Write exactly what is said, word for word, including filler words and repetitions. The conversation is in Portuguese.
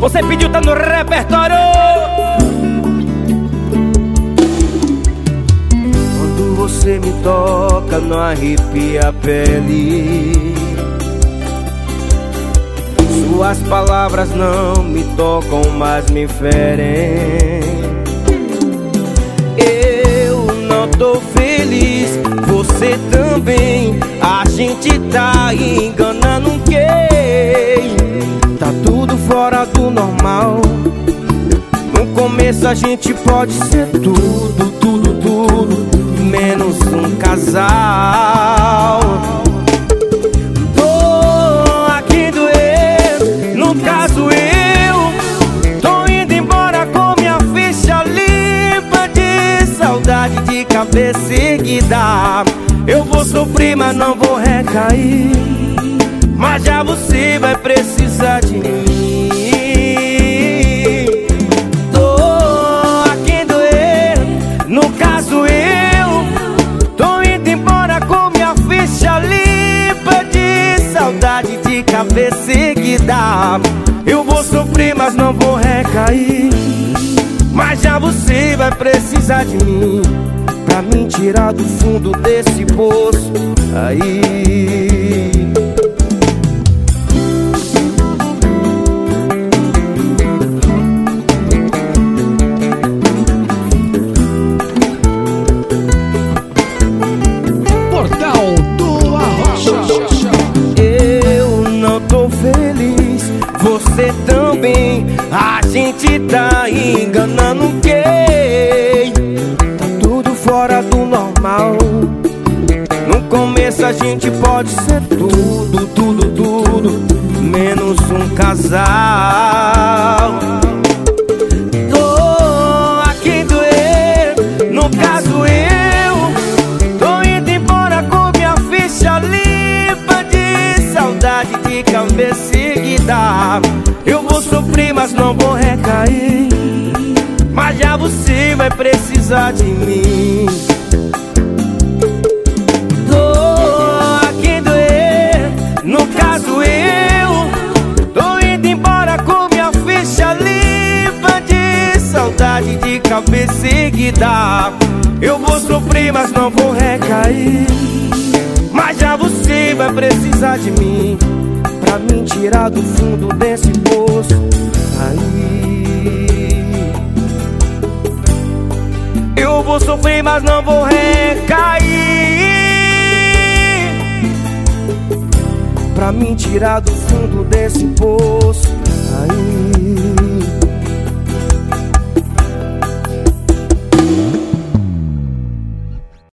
Você pediu, tá no repertório. Quando você me toca, não arrepia a pele. Suas palavras não me tocam, mas me ferem. Eu não tô feliz, você também. A gente tá enganando quem? Tá tudo fora do normal. No começo a gente pode ser tudo, tudo, tudo, menos um casal. Tô aqui doendo, no caso eu tô indo embora com minha ficha limpa de saudade, de cabeça erguida. Eu vou sofrer, mas não vou recair. Mas já você vai precisar de mim. Tô aqui doendo, no caso eu tô indo embora com minha ficha limpa de saudade, de cabeça erguida. Eu vou sofrer, mas não vou recair. Mas já você vai precisar de mim pra me tirar do fundo desse poço aí. Portal do Arrocha. Eu não tô feliz, você também. A gente tá enganando quem? Tá tudo fora do normal. No começo a gente pode ser tudo, tudo, tudo, menos um casal. Tô aqui doendo, no caso eu tô indo embora com minha ficha limpa de saudade, de cabeça erguida. Eu vou sofrer, mas não vou recair. Mas já você vai precisar de mim. Tô aqui doendo, no caso eu tô indo embora com minha ficha limpa de saudade, de cabeça erguida. Eu vou sofrer, mas não vou recair. Mas já você vai precisar de mim pra me tirar do fundo desse poço aí. Eu vou sofrer, mas não vou recair, pra me tirar do fundo desse poço.